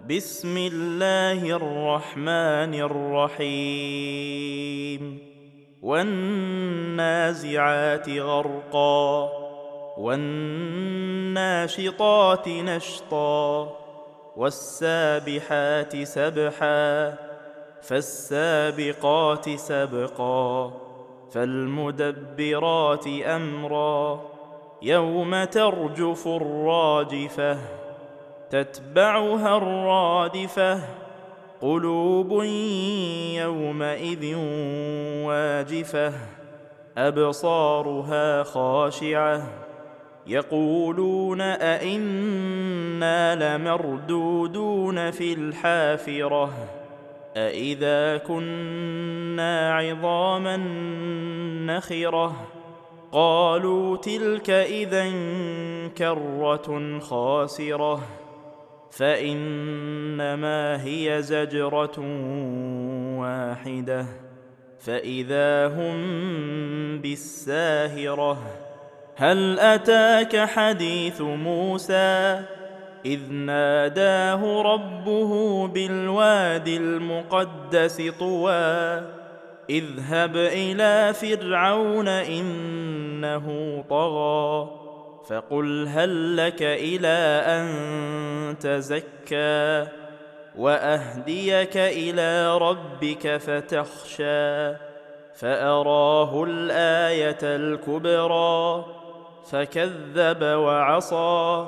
بسم الله الرحمن الرحيم والنازعات غرقا والناشطات نشطا والسابحات سبحا فالسابقات سبقا فالمدبرات أمرا يوم ترجف الراجفة تتبعها الرادفة قلوب يومئذ واجفة أبصارها خاشعة يقولون أئنا لمردودون في الحافرة أئذا كنا عظاما نخرة قالوا تلك إذا كرة خاسرة فإنما هي زجرة واحدة فإذا هم بالساهرة هل أتاك حديث موسى إذ ناداه ربه بالواد المقدس طوى اذهب إلى فرعون إنه طغى فقل هل لك إلى أن تزكى وأهديك إلى ربك فتخشى فأراه الآية الكبرى فكذب وعصى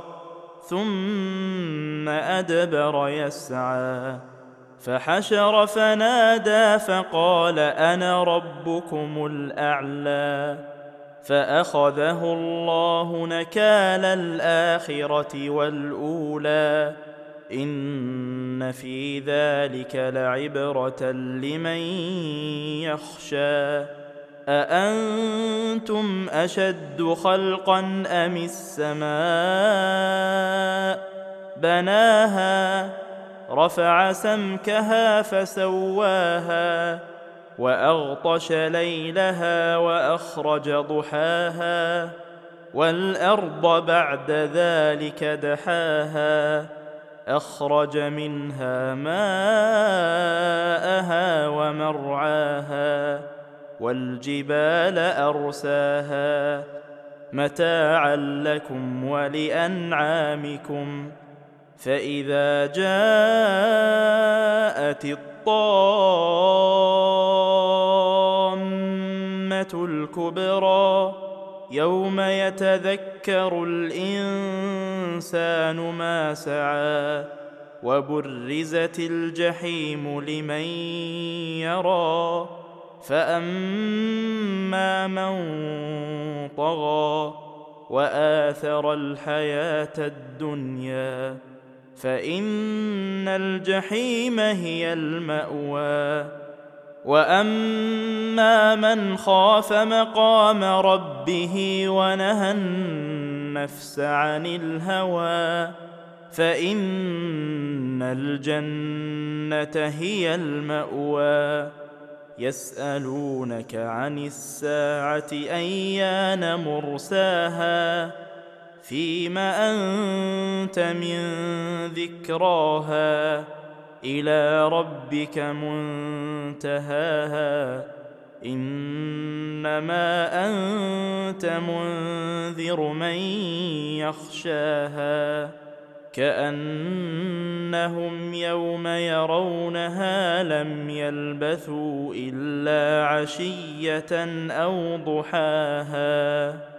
ثم أدبر يسعى فحشر فنادى فقال أنا ربكم الأعلى فأخذه الله نكال الآخرة والأولى إن في ذلك لعبرة لمن يخشى أأنتم أشد خلقا أم السماء بناها رفع سمكها فسواها وأغطش ليلها وأخرج ضحاها والأرض بعد ذلك دحاها أخرج منها ماءها ومرعاها والجبال أرساها متاعا لكم ولأنعامكم فإذا جاءت الطامة الكبرى يوم يتذكر الإنسان ما سعى وبرزت الجحيم لمن يرى فأما من طغى وآثر الحياة الدنيا فإن الجحيم هي المأوى وأما من خاف مقام ربه ونهى النفس عن الهوى فإن الجنة هي المأوى يسألونك عن الساعة أيان مرساها فيم أنت من ذكراها إلى ربك منتهاها إنما أنت منذر من يخشاها كأنهم يوم يرونها لم يلبثوا إلا عشية أو ضحاها